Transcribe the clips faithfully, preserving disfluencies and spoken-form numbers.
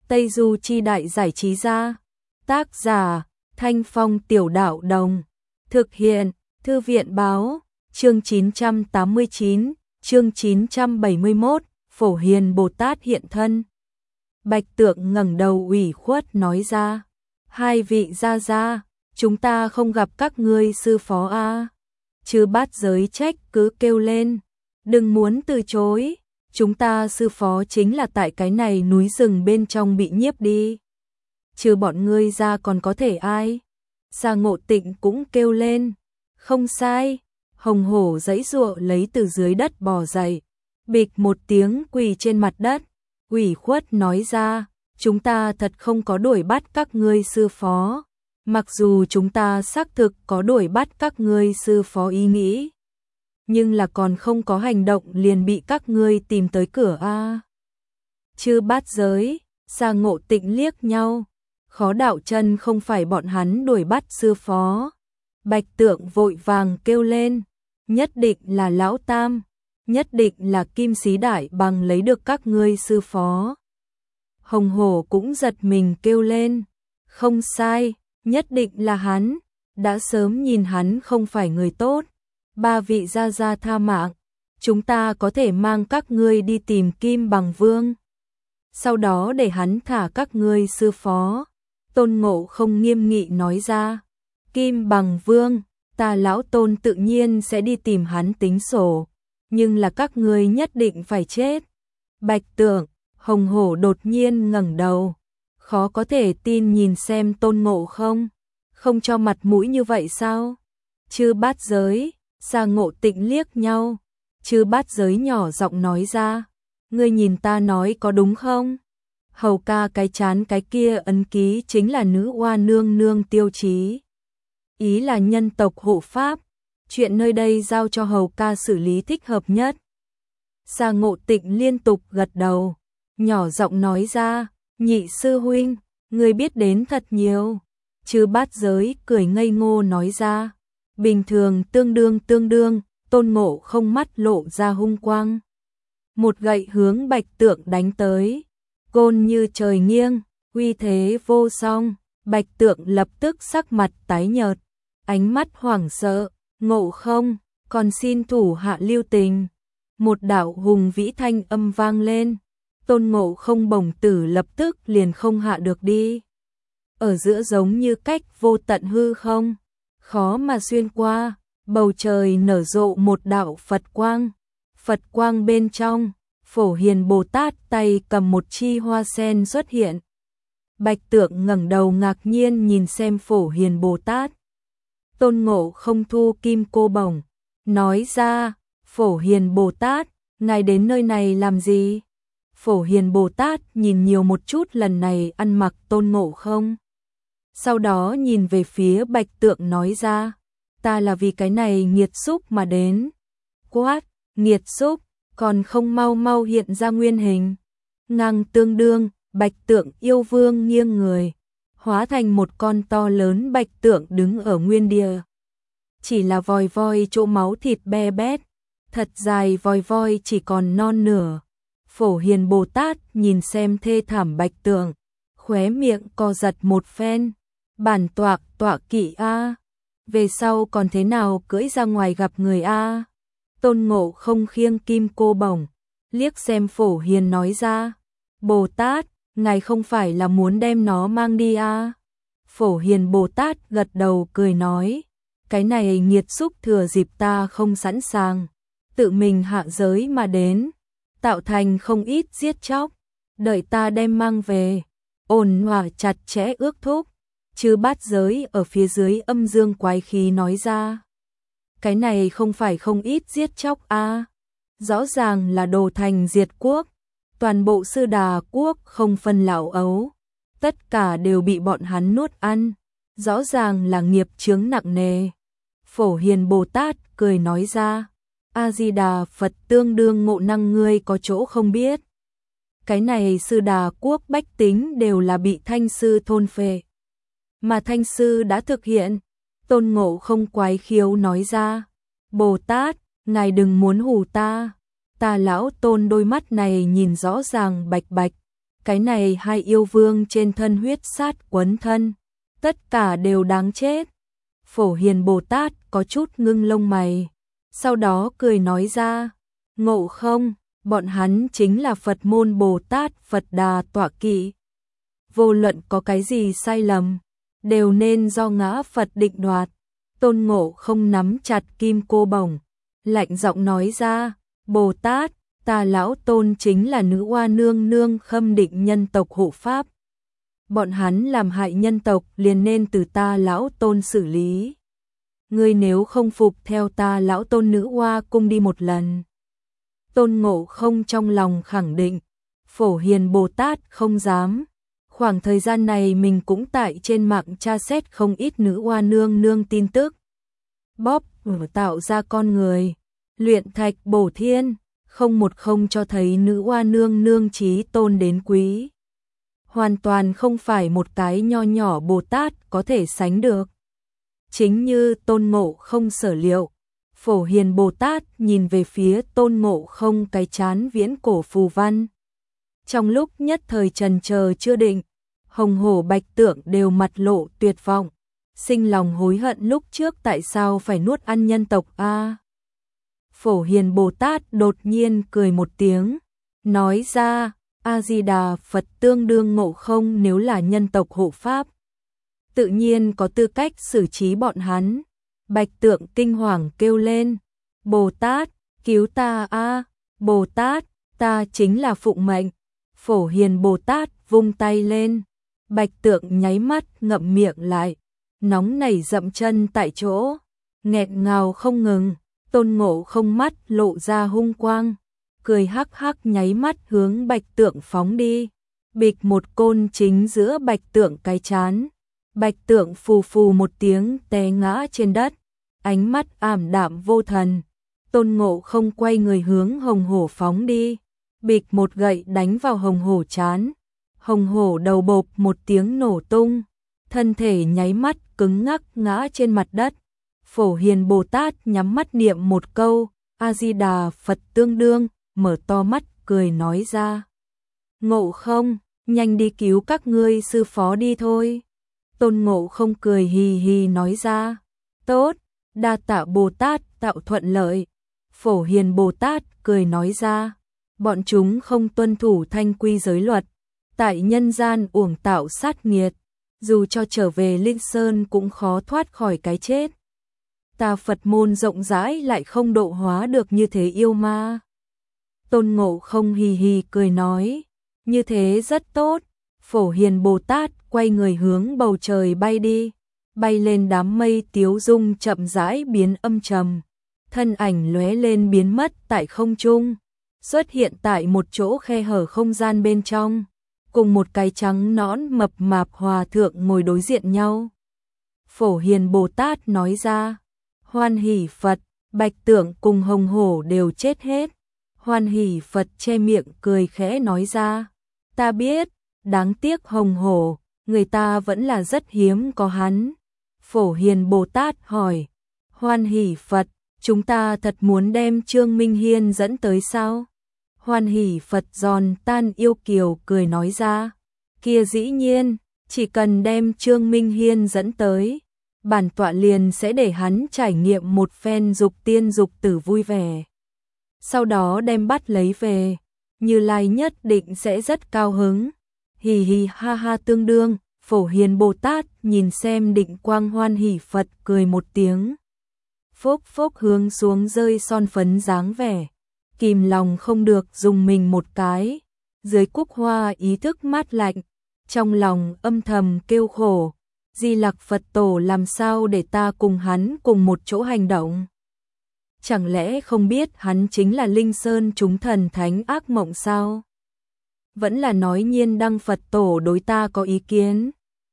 Tây Du Chi Đại Giải Trí Gia. Tác giả Thanh Phong Tiểu Đạo Đồng. Thực hiện Thư viện Báo. Chương chín trăm tám mươi chín, chương chín trăm bảy mươi mốt, Phổ Hiền Bồ Tát hiện thân. Bạch Tượng ngẩng đầu ủy khuất nói ra, hai vị gia gia, chúng ta không gặp các ngươi sư phó a. À. Chư Bát Giới trách cứ kêu lên, đừng muốn từ chối, chúng ta sư phó chính là tại cái này núi rừng bên trong bị nhiếp đi. Trừ bọn ngươi ra còn có thể ai? Sa Ngộ Tịnh cũng kêu lên, không sai. Hồng Hổ giãy giụa lấy từ dưới đất bò dậy, bịch một tiếng quỳ trên mặt đất, ủy khuất nói ra, chúng ta thật không có đuổi bắt các ngươi sư phó, mặc dù chúng ta xác thực có đuổi bắt các ngươi sư phó ý nghĩ, nhưng là còn không có hành động liền bị các ngươi tìm tới cửa a. À. Chư Bát Giới, Sa Ngộ Tịnh liếc nhau, Khó Đạo Chân không phải bọn hắn đuổi bắt sư phó. Bạch Tượng vội vàng kêu lên, nhất định là Lão Tam, nhất định là Kim Sĩ Đại Bằng lấy được các ngươi sư phó. Hồng Hổ cũng giật mình kêu lên, không sai, nhất định là hắn, đã sớm nhìn hắn không phải người tốt. Ba vị gia gia tha mạng, chúng ta có thể mang các ngươi đi tìm Kim Bằng Vương, sau đó để hắn thả các ngươi sư phó. Tôn Ngộ Không nghiêm nghị nói ra, Kim Bằng Vương, ta lão Tôn tự nhiên sẽ đi tìm hắn tính sổ, nhưng là các ngươi nhất định phải chết. Bạch Tượng, Hồng Hổ đột nhiên ngẩng đầu, khó có thể tin nhìn xem Tôn Ngộ Không, không cho mặt mũi như vậy sao? Chư Bát Giới, Sa Ngộ Tịnh liếc nhau, Chư Bát Giới nhỏ giọng nói ra, ngươi nhìn ta nói có đúng không? Hầu ca cái chán cái kia ấn ký chính là nữ oa nương nương tiêu chí. Ý là nhân tộc hộ pháp, chuyện nơi đây giao cho hầu ca xử lý thích hợp nhất. Sa Ngộ Tịnh liên tục gật đầu, nhỏ giọng nói ra, nhị sư huynh, người biết đến thật nhiều. Chư Bát Giới cười ngây ngô nói ra, bình thường tương đương tương đương. Tôn Ngộ Không mắt lộ ra hung quang, một gậy hướng Bạch Tượng đánh tới, côn như trời nghiêng, uy thế vô song. Bạch Tượng lập tức sắc mặt tái nhợt, ánh mắt hoảng sợ, Ngộ Không, còn xin thủ hạ lưu tình. Một đạo hùng vĩ thanh âm vang lên, Tôn Ngộ Không bổng tử lập tức liền không hạ được đi. Ở giữa giống như cách vô tận hư không, khó mà xuyên qua, bầu trời nở rộ một đạo Phật quang. Phật quang bên trong, Phổ Hiền Bồ Tát tay cầm một chi hoa sen xuất hiện. Bạch Tượng ngẩng đầu ngạc nhiên nhìn xem Phổ Hiền Bồ Tát. Tôn Ngộ Không thu kim cô bổng, nói ra, Phổ Hiền Bồ Tát, ngài đến nơi này làm gì? Phổ Hiền Bồ Tát nhìn nhiều một chút lần này ăn mặc Tôn Ngộ Không. Sau đó nhìn về phía Bạch Tượng nói ra, ta là vì cái này nghiệt xúc mà đến. Quát, nghiệt xúc, còn không mau mau hiện ra nguyên hình. Ngang tương đương, Bạch Tượng yêu vương nghiêng người, hóa thành một con to lớn Bạch Tượng đứng ở nguyên địa. Chỉ là vòi voi chỗ máu thịt be bét, thật dài vòi voi chỉ còn non nửa. Phổ Hiền Bồ Tát nhìn xem thê thảm Bạch Tượng, khóe miệng co giật một phen, bản tọa tọa kỵ a, về sau còn thế nào cưỡi ra ngoài gặp người a. Tôn Ngộ Không khiêng kim cô bổng, liếc xem Phổ Hiền nói ra, Bồ Tát, ngài không phải là muốn đem nó mang đi a? Phổ Hiền Bồ Tát gật đầu cười nói, cái này nghiệt xúc thừa dịp ta không sẵn sàng, tự mình hạ giới mà đến, tạo thành không ít giết chóc, đợi ta đem mang về, ổn hòa chặt chẽ ước thúc. Chư Bát Giới ở phía dưới âm dương quái khí nói ra, cái này không phải không ít giết chóc a, rõ ràng là đồ thành diệt quốc, toàn bộ Sư Đà quốc không phân lão ấu, tất cả đều bị bọn hắn nuốt ăn, rõ ràng là nghiệp chướng nặng nề. Phổ Hiền Bồ Tát cười nói ra, A Di Đà Phật tương đương ngộ năng ngươi có chỗ không biết. Cái này Sư Đà quốc bách tính đều là bị Thanh Sư thôn phệ, mà Thanh Sư đã thực hiện. Tôn Ngộ Không quái khiếu nói ra, Bồ Tát, ngài đừng muốn hù ta, ta lão Tôn đôi mắt này nhìn rõ ràng bạch bạch, cái này hai yêu vương trên thân huyết sát quấn thân, tất cả đều đáng chết. Phổ Hiền Bồ Tát có chút ngưng lông mày, sau đó cười nói ra, Ngộ Không, bọn hắn chính là Phật môn Bồ Tát Phật Đà tọa kỵ. Vô luận có cái gì sai lầm, đều nên do ngã Phật định đoạt. Tôn Ngộ Không nắm chặt kim cô bổng, lạnh giọng nói ra, Bồ Tát, ta lão Tôn chính là nữ oa nương nương khâm định nhân tộc hộ pháp. Bọn hắn làm hại nhân tộc liền nên từ ta lão Tôn xử lý. Ngươi nếu không phục theo ta lão Tôn nữ oa cung đi một lần. Tôn Ngộ Không trong lòng khẳng định, Phổ Hiền Bồ Tát không dám. Khoảng thời gian này mình cũng tại trên mạng tra xét không ít nữ oa nương nương tin tức. Bóp tạo ra con người, luyện thạch bổ thiên, không một không cho thấy nữ oa nương nương trí tôn đến quý. Hoàn toàn không phải một cái nho nhỏ Bồ Tát có thể sánh được. Chính như Tôn Ngộ Không sở liệu, Phổ Hiền Bồ Tát nhìn về phía Tôn Ngộ Không cái chán viễn cổ phù văn. Trong lúc nhất thời trần chờ chưa định, Hồng Hổ Bạch Tượng đều mặt lộ tuyệt vọng, sinh lòng hối hận lúc trước tại sao phải nuốt ăn nhân tộc a. À, Phổ Hiền Bồ Tát đột nhiên cười một tiếng, nói ra, A Di Đà Phật tương đương Ngộ Không nếu là nhân tộc hộ pháp, tự nhiên có tư cách xử trí bọn hắn. Bạch Tượng kinh hoàng kêu lên, Bồ Tát, cứu ta a, à, Bồ Tát, ta chính là phụng mệnh. Phổ Hiền Bồ Tát vung tay lên, Bạch Tượng nháy mắt ngậm miệng lại, nóng nảy dậm chân tại chỗ, nghẹn ngào không ngừng. Tôn Ngộ Không mắt lộ ra hung quang, cười hắc hắc nháy mắt hướng Bạch Tượng phóng đi, bịch một côn chính giữa Bạch Tượng cái chán. Bạch Tượng phù phù một tiếng té ngã trên đất, ánh mắt ảm đạm vô thần. Tôn Ngộ Không quay người hướng Hồng Hổ phóng đi, bịch một gậy đánh vào Hồng Hổ chán. Hồng Hổ đầu bộp một tiếng nổ tung, thân thể nháy mắt cứng ngắc ngã trên mặt đất. Phổ Hiền Bồ Tát nhắm mắt niệm một câu, A Di Đà Phật tương đương, mở to mắt cười nói ra, Ngộ Không, nhanh đi cứu các ngươi sư phó đi thôi. Tôn Ngộ Không cười hì hì nói ra, tốt, đa tạ Bồ Tát tạo thuận lợi. Phổ Hiền Bồ Tát cười nói ra, bọn chúng không tuân thủ thanh quy giới luật, tại nhân gian uổng tạo sát nghiệt, dù cho trở về Linh Sơn cũng khó thoát khỏi cái chết. Ta Phật môn rộng rãi lại không độ hóa được như thế yêu ma. Tôn Ngộ Không hì hì cười nói, như thế rất tốt. Phổ Hiền Bồ Tát quay người hướng bầu trời bay đi, bay lên đám mây tiếu dung chậm rãi biến âm trầm, thân ảnh lóe lên biến mất tại không trung, xuất hiện tại một chỗ khe hở không gian bên trong, cùng một cái trắng nõn mập mạp hòa thượng ngồi đối diện nhau. Phổ Hiền Bồ Tát nói ra, Hoan Hỷ Phật, Bạch Tượng cùng Hồng Hổ đều chết hết. Hoan Hỷ Phật che miệng cười khẽ nói ra, ta biết, đáng tiếc Hồng Hổ, người ta vẫn là rất hiếm có hắn. Phổ Hiền Bồ Tát hỏi, Hoan Hỷ Phật, chúng ta thật muốn đem Trương Minh Hiên dẫn tới sao? Hoan Hỷ Phật giòn tan yêu kiều cười nói ra, kia dĩ nhiên, chỉ cần đem Trương Minh Hiên dẫn tới, bản tọa liền sẽ để hắn trải nghiệm một phen dục tiên dục tử vui vẻ. Sau đó đem bắt lấy về, Như Lai nhất định sẽ rất cao hứng. Hì hì ha ha tương đương. Phổ Hiền Bồ Tát nhìn xem Định Quang Hoan Hỷ Phật cười một tiếng, phốc phốc hướng xuống rơi son phấn dáng vẻ, kìm lòng không được dùng mình một cái. Dưới cúc hoa ý thức mát lạnh, trong lòng âm thầm kêu khổ, Di Lặc Phật Tổ làm sao để ta cùng hắn cùng một chỗ hành động? Chẳng lẽ không biết hắn chính là Linh Sơn chúng thần thánh ác mộng sao? Vẫn là nói Nhiên Đăng Phật Tổ đối ta có ý kiến.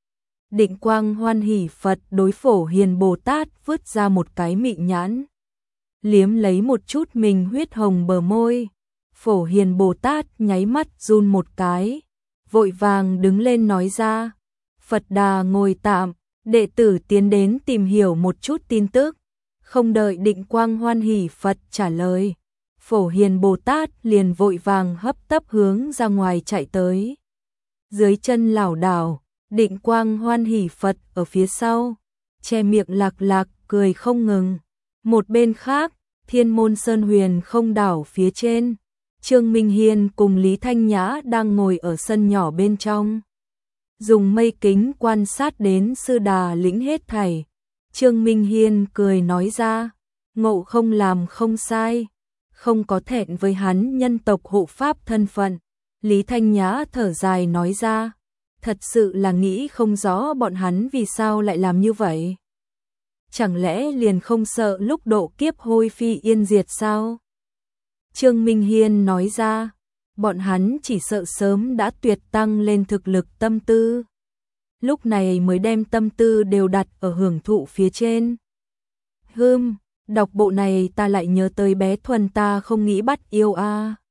Định Quang Hoan Hỷ Phật đối Phổ Hiền Bồ Tát vứt ra một cái mị nhãn, liếm lấy một chút mình huyết hồng bờ môi. Phổ Hiền Bồ Tát nháy mắt run một cái, vội vàng đứng lên nói ra, Phật Đà ngồi tạm, đệ tử tiến đến tìm hiểu một chút tin tức. Không đợi Định Quang Hoan Hỷ Phật trả lời, Phổ Hiền Bồ Tát liền vội vàng hấp tấp hướng ra ngoài chạy tới. dưới chân lảo đảo, Định Quang hoan hỉ Phật ở phía sau, che miệng lạc lạc cười không ngừng. Một bên khác, Thiên Môn Sơn Huyền không đảo phía trên, Trương Minh Hiên cùng Lý Thanh Nhã đang ngồi ở sân nhỏ bên trong, dùng mây kính quan sát đến sư đà lĩnh hết thảy. Trương Minh Hiên cười nói ra, Ngộ không làm không sai, không có thẹn với hắn nhân tộc hộ pháp thân phận. Lý Thanh Nhã thở dài nói ra, thật sự là nghĩ không rõ bọn hắn vì sao lại làm như vậy. Chẳng lẽ liền không sợ lúc độ kiếp hôi phi yên diệt sao? Trương Minh Hiên nói ra, bọn hắn chỉ sợ sớm đã tuyệt tăng lên thực lực tâm tư, lúc này mới đem tâm tư đều đặt ở hưởng thụ phía trên. Hừm, đọc bộ này ta lại nhớ tới bé Thuần ta không nghĩ bắt yêu a. À.